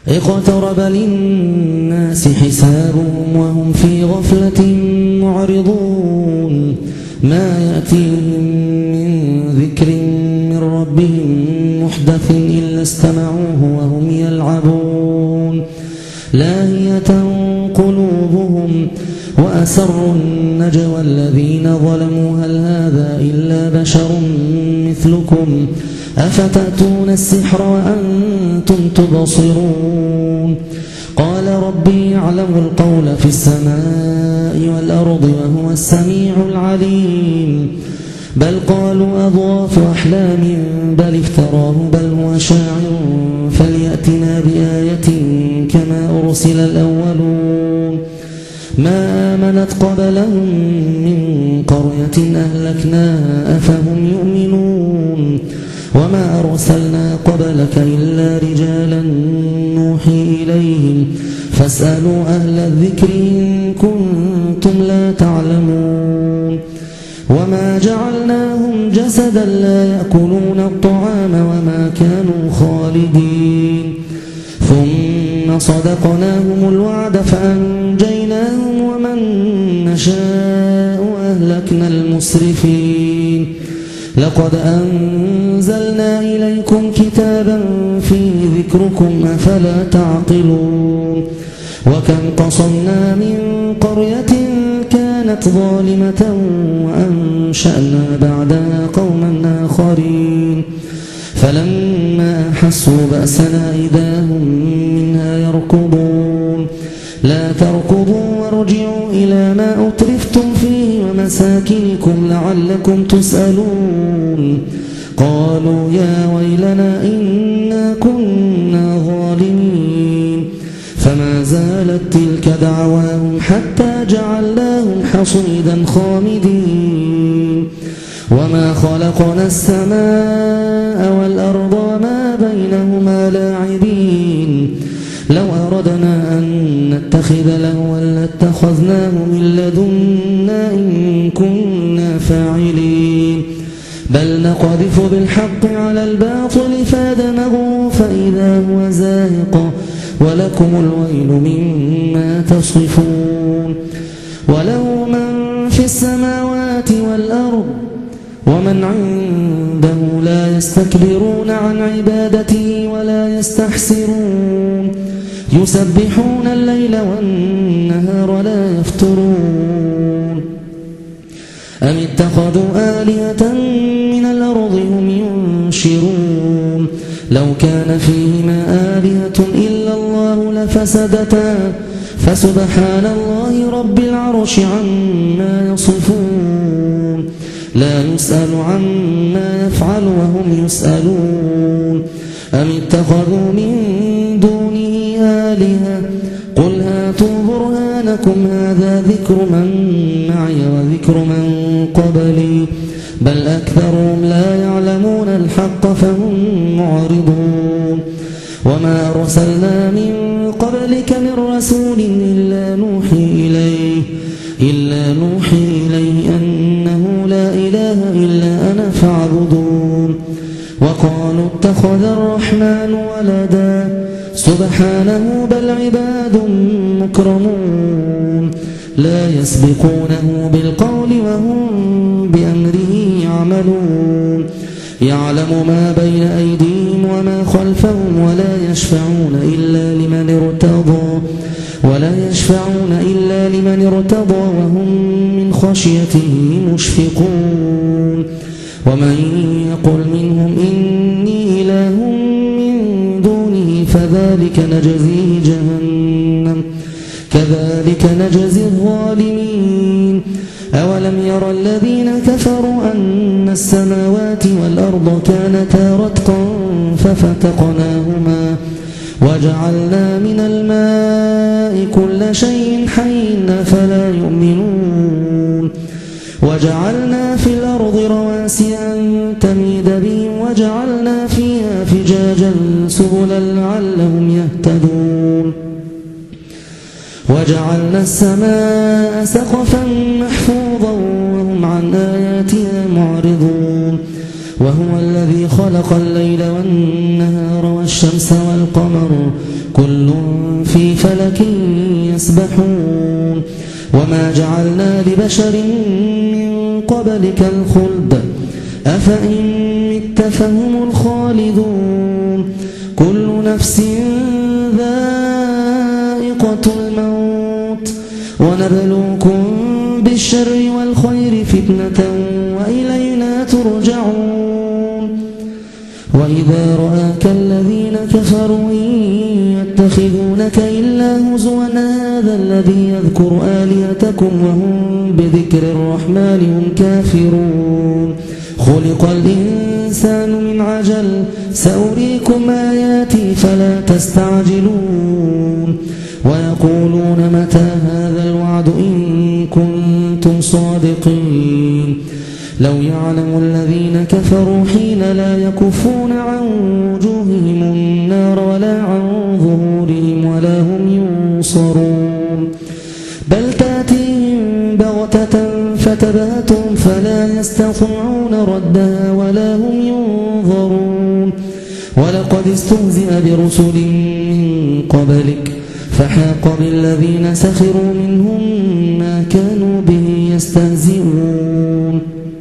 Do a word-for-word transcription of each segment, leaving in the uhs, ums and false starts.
اقترب للناس حسابهم وهم في غفلة معرضون ما يأتيهم من ذكر من ربهم محدث إلا استمعوه وهم يلعبون لاهية قلوبهم وأسروا النجوى الذين ظلموا هل هذا إلا بشر مثلكم أفتأتون السحر وأنتم تبصرون قال ربي يعلم القول في السماء والأرض وهو السميع العليم بل قالوا أضغاث أحلام بل افتراه بل هو شاعر فليأتنا بآية كما أرسل الأولون ما آمنت قبلهم من قرية أهلكناها أفهم يؤمنون وما أرسلنا قبلك إلا رجالا نوحي إليهم فاسألوا أهل الذكر إن كنتم لا تعلمون وما جعلناهم جسدا لا يأكلون الطعام وما كانوا خالدين ثم صدقناهم الوعد فأنجيناهم ومن نشاء أهلكنا المسرفين لقد أنزلنا إليكم كتابا فيه ذكركم أفلا تعقلون وكم قصمنا من قرية كانت ظالمة وأنشأنا بعدها قوما آخرين فلما أحسوا بأسنا إذا هم منها يركضون لا تركضوا وارجعوا إلى ما أترفتم فيه ومساكنكم لعلكم تسألون قالوا يا ويلنا إنا كنا ظالمين فما زالت تلك دعواهم حتى جعلناهم حصيدا خامدين وما خلقنا السماء والأرض وما بينهما لاعبين لو أردنا أن نتخذ لهوا لاتخذناه من لدنا إن كنا فاعلين بل نقذف بالحق على الباطل فادمغه فإذا هو زاهق ولكم الويل مما تصفون وله من في السماوات والأرض ومن عنده لا يستكبرون عن عبادته ولا يستحسرون يسبحون الليل والنهار لا يفترون أم اتخذوا آلهة من الأرض هم ينشرون لو كان فيهما آلهة إلا الله لفسدتا فسبحان الله رب العرش عما يصفون لا يسأل عما يفعل وهم يسألون أم اتخذوا من دونه آلهة قل هاتوا برهانكم هذا ذكر من معي وذكر من قبلي بل أكثرهم لا يعلمون الحق فهم معرضون وما أرسلنا من قبلك من رسول إلا نوحي إليه إلا نوحي إليه أنه لا إله إلا أنا فاعبدون وقالوا اتخذ الرحمن ولدا سبحانه بل عباد مكرمون لا يسبقونه بالقول وهم بأمره يعملون يعلم ما بين أيديهم وما خلفهم ولا يشفعون إلا لمن ارتضى ولا يشفعون إلا لمن ارتضى وهم من خشيته مشفقون ومن يقل منهم إني إله من دونه فذلك نجزيه جهنم كذلك نجزي الظالمين أولم يرى الذين كفروا أن السماوات والأرض كانتا رتقا ففتقناهما وجعلنا من الماء كل شيء حي فلا يؤمنون وجعلنا في الأرض رواسي أن تميد بهم وجعلنا فيها فجاجا سبلا لعلهم يهتدون وجعلنا السماء سقفا محفوظا وهم عن آياتها معرضون وهو الذي خلق الليل والنهار والشمس والقمر كل في فلك يسبحون وما جعلنا لبشر من قبلك الخلد أفإن مت فهم الخالدون كل نفس ذائقة الموت ونبلوكم بالشر والخير فتنة وإلينا ترجعون وإذا رآك الذين كفروا يتخذونك إلا هزوا هذا الذي يذكر آلهتكم وهم بذكر الرحمن هم كافرون خلق الإنسان من عجل سأريكم آياتي فلا تستعجلون ويقولون متى هذا الوعد إن كنتم صادقين لو يعلم الذين كفروا حين لا يكفون عن وجوههم النار ولا عن ظهورهم ولا هم ينصرون بل تأتيهم بغتة فتبهتهم فلا يستطيعون ردها ولا هم ينظرون ولقد استهزئ برسل من قبلك فحاق بالذين سخروا منهم ما كانوا به يستهزئون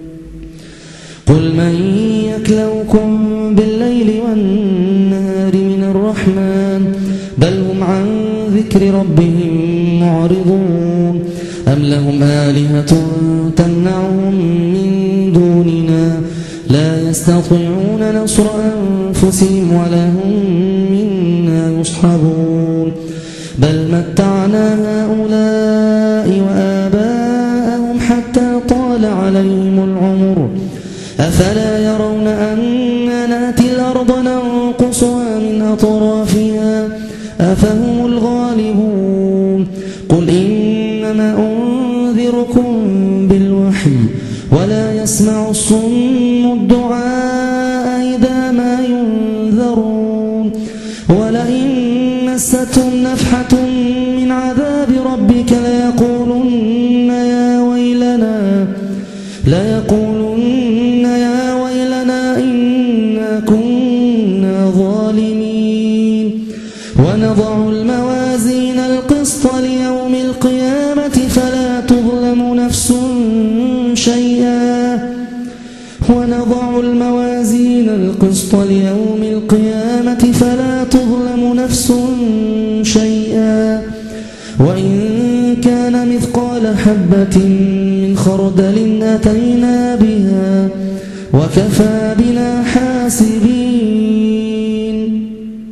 قل من يكلؤكم بالليل والنهار من الرحمن بل هم عن ذكر ربهم معرضون أم لهم آلهة تمنعهم من دوننا لا يستطيعون نصر أنفسهم ولا هم منا يصحبون بل متعنا هؤلاء وآباءهم حتى طال عليهم العمر أفلا يرون أنا نأتي الأرض ننقصها من أطرافها أفهم الغالبون قل إنما أنذركم بالوحي ولا يسمع الصم الدعاء إذا ما ينذرون ولئن مستهم نفحة من عذاب ربك ليقولن يا ويلنا ليقولن يا ويلنا إنا كنا ظالمين ونضع الموازين القسط ليوم القيامة فلا تظلم نفس شيئا ونضع الموازين القسط ليوم القيامة فلا تظلم نفس شيئا وإن كان مثقال حبة من خردل أتينا بها وكفى بنا حاسبين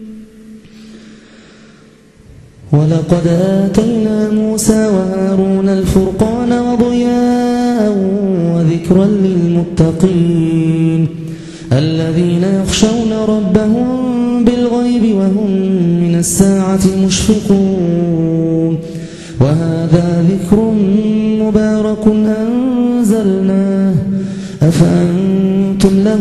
ولقد آتينا موسى وهارون الفرقان وضياء وذكرا للمتقين الذين يخشون ربهم بالغيب وهم من الساعة مشفقون وهذا ذكر مبارك أنزلناه أفأنتم له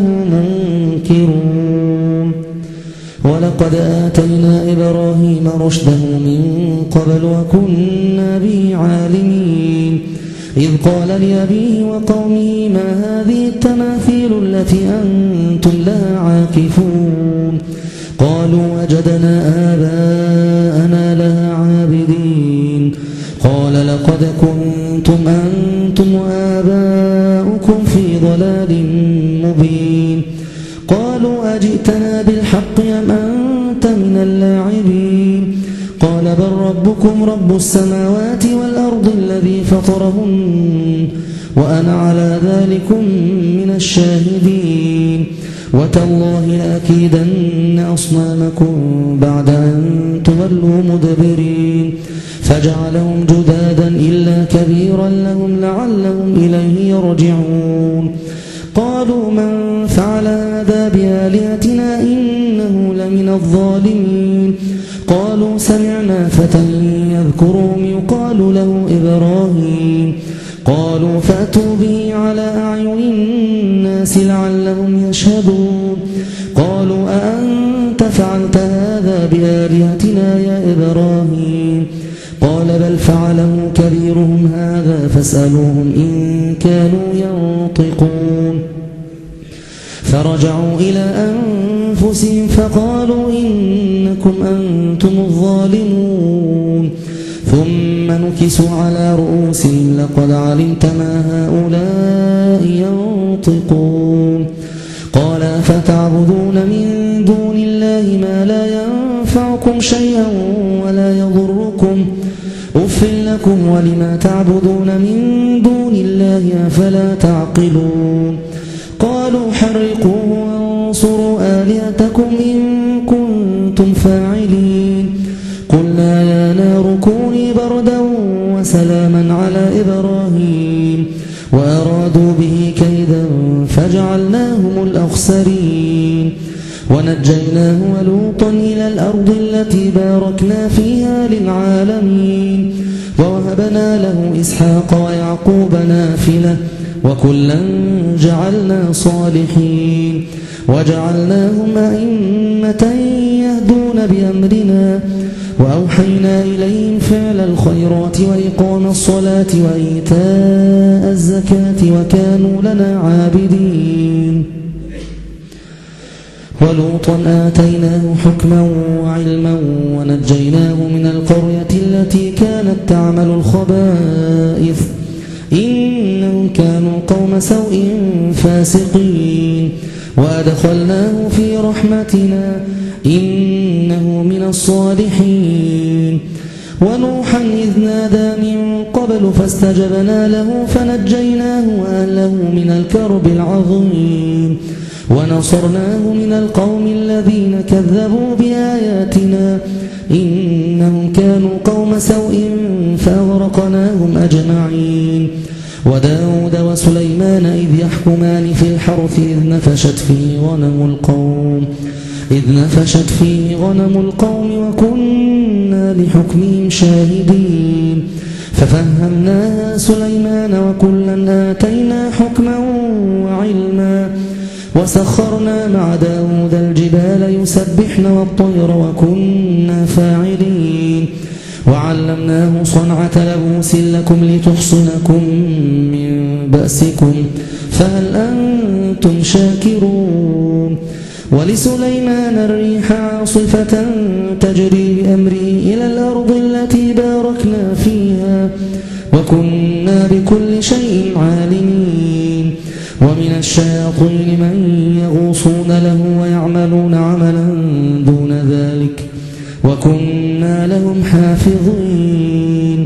منكرون ولقد آتينا إبراهيم رشده من قبل وكنا به عالمين إذ قال لأبيه وقومه ما هذه التماثيل التي أنتم لها عاكفون قالوا وجدنا آباءنا لها عابدين قال لقد كنتم أنتم وآباؤكم في ضلال مبين قالوا أجئتنا بالحق أم أنت من اللاعبين قال بل ربكم رب السماوات والأرض الذي فطرهن وأنا على ذلكم من الشاهدين وتالله لأكيدن أصنامكم بعد أن تولوا مدبرين فجعلهم جدادا إلا كبيرا لهم لعلهم إليه يرجعون قالوا من فعل هذا بآلهتنا إنه لمن الظالمين قالوا سمعنا فتى يذكرهم يقال له إبراهيم قالوا فأتوا به على أعين الناس لعلهم يشهدون قالوا أأنت فعلت هذا بآلهتنا يا إبراهيم قال بل فعله كبيرهم هذا فاسألوهم إن كانوا ينطقون فرجعوا إلى أنفسهم فقالوا إنكم أنتم الظالمون ثم نكسوا على رؤوسهم لقد علمت ما هؤلاء ينطقون قال فتعبدون من دون الله ما لا ينفعكم شيئا ولا يضركم أف لكم ولما تعبدون من دون الله أفلا تعقلون قالوا حرقوه وانصروا آلهتكم إن كنتم فاعلين قلنا يا نار كوني بردا وسلاما على إبراهيم وأرادوا به كيدا فجعلناهم الأخسرين ونجيناه ولوطا إلى الأرض التي باركنا فيها للعالمين ووهبنا له إسحاق ويعقوب نافلة وكلا جعلنا صالحين وجعلناهم أئمة يهدون بأمرنا وأوحينا إليهم فعل الخيرات وإقام الصلاة وإيتاء الزكاة وكانوا لنا عابدين ولوطا آتيناه حكما وعلما ونجيناه من القرية التي كانت تعمل الخبائث إنهم كانوا قوم سوء فاسقين وأدخلناه في رحمتنا إنه من الصالحين ونوحا إذ نادى من قبل فاستجبنا له فنجيناه وأهله من الكرب العظيم ونصرناه من القوم الذين كذبوا بآياتنا إنهم كانوا قوم سوء فأغرقناهم أجمعين وداود وسليمان إذ يحكمان في الحرث إذ نفشت فيه غنم القوم إذ نفشت فيه غنم القوم وكنا لحكمهم شاهدين ففهمناها سليمان وكلا آتينا حكما وعلما وسخرنا مع داود الجبال يسبحن والطير وكنا فاعلين وعلمناه صنعة لبوس لكم لتحصنكم من بأسكم فهل أنتم شاكرون ولسليمان الريح عاصفة تجري بأمره إلى الأرض التي باركنا فيها وكنا بكل شيء عالمين ومن الشياطين من يغوصون له ويعملون عملا دون ذلك وكنا لهم حافظين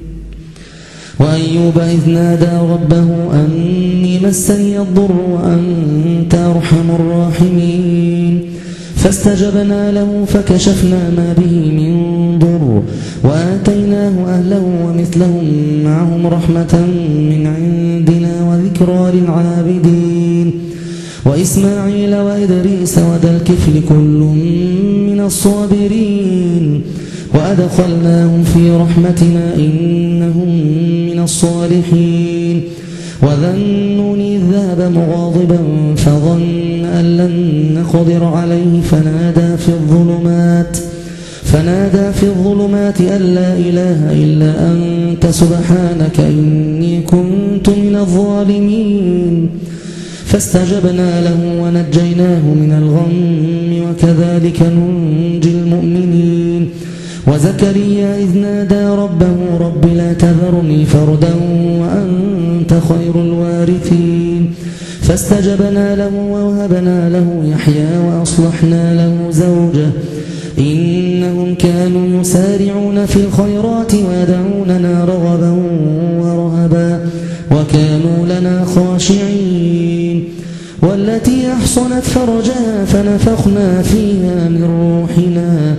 وأيوب إذ نادى ربه أني مسني الضر وأنت أرحم الراحمين فاستجبنا له فكشفنا ما به من ضر وآتيناه أهله ومثلهم معهم رحمة من عندنا وذكرى للعابدين وإسماعيل وإدريس وذا الكفل كل من الصابرين وأدخلناهم في رحمتنا إنهم من الصالحين وذا النون إذ ذهب مغاضبا فظن أن لن نقدر عليه فنادى في الظلمات فنادى في الظلمات أن لا إله إلا أنت سبحانك إني كنت من الظالمين فاستجبنا له ونجيناه من الغم وكذلك ننجي المؤمنين وزكريا إذ نادى ربه رب لا تذرني فردا وأنت خير الوارثين فاستجبنا له ووهبنا له يحيى وأصلحنا له زوجه إنهم كانوا يسارعون في الخيرات ويدعوننا رغبا ورهبا وكانوا لنا خاشعين والتي أحصنت فرجها فنفخنا فيها من روحنا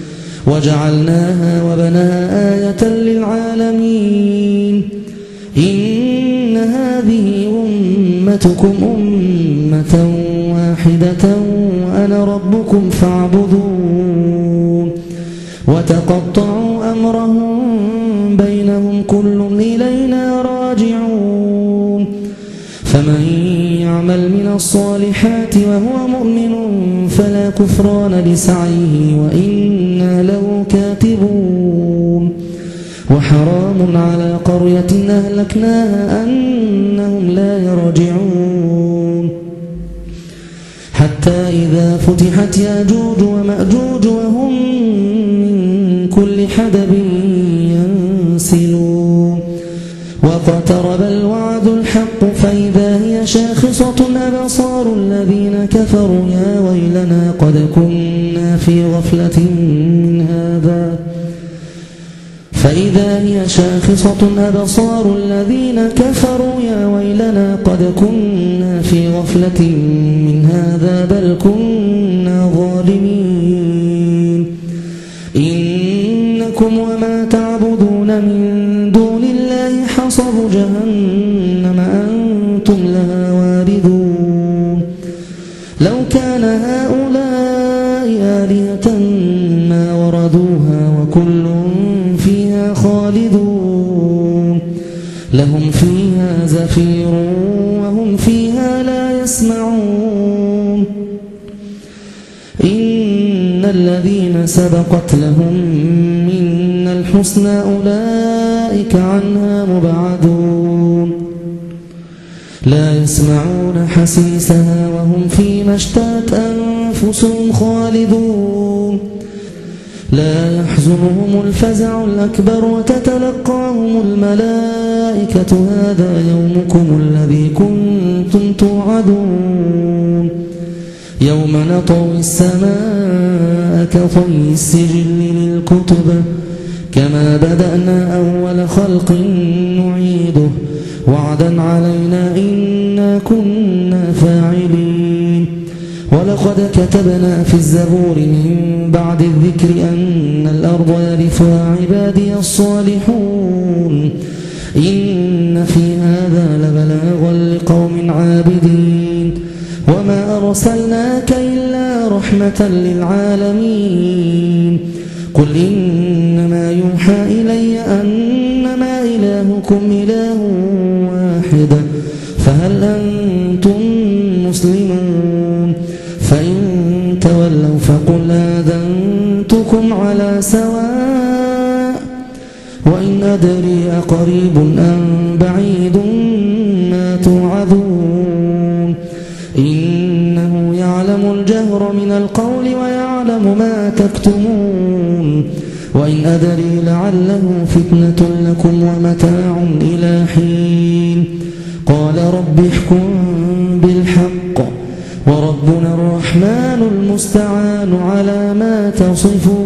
وجعلناها وبناها آية للعالمين إن هذه أمتكم أمة واحدة وأنا ربكم فاعبدون وتقطعوا أمرهم بينهم كل إلينا راجعون فمن يعمل من الصالحات وهو مؤمن فلا كفران لسعيه وإنا له كاتبون وحرام على قرية أهلكناها أنهم لا يرجعون حتى إذا فتحت ياجوج ومأجوج وهم من كل حدب ينسلون واقترب الوعد الحق فإذا هي شاخصة أبصار الذين كفروا يا ويلنا قد كنا في غفلة من هذا فإذا هي شاخصة أبصار الذين كفروا يا ويلنا قد كنا في غفلة من هذا بل كنا ظالمين إنكم وما تعبدون من دون الله حصب جهنم أنتم لها واردون لو كان هؤلاء آلهة ما وردوها وكل فيها خالدون لهم فيها زفير وهم فيها لا يسمعون إن الذين سبقت لهم منا الحسنى أولئك عنها مبعدون لا يسمعون حسيسها وهم فيما اشتهت أنفسهم خالدون لا يحزنهم الفزع الأكبر وتتلقاهم الملائكة هذا يومكم الذي كنتم توعدون يوم نطوي السماء كطي السجل للكتب كما بدأنا أول خلق نعيده وعدا علينا إنا كنا فاعلين ولقد كتبنا في الزبور من بعد الذكر أن الأرض يرثها عبادي الصالحون إن في هذا لبلاغا لقوم عابدين وما أرسلناك إلا رحمة للعالمين قل إنما يوحى إلي أنما إلهكم إله واحد فهل أنتم مسلمون فإن تولوا فقل آذنتكم على سواء وإن أدري أقريب أم بعيد ما توعدون إنه يعلم الجهر من القول ويعلم ما تكتمون وإن أدري لعله فتنة لكم ومتاع إلى حين قال رب احكم بالحق وربنا الرحمن المستعان على ما تصفون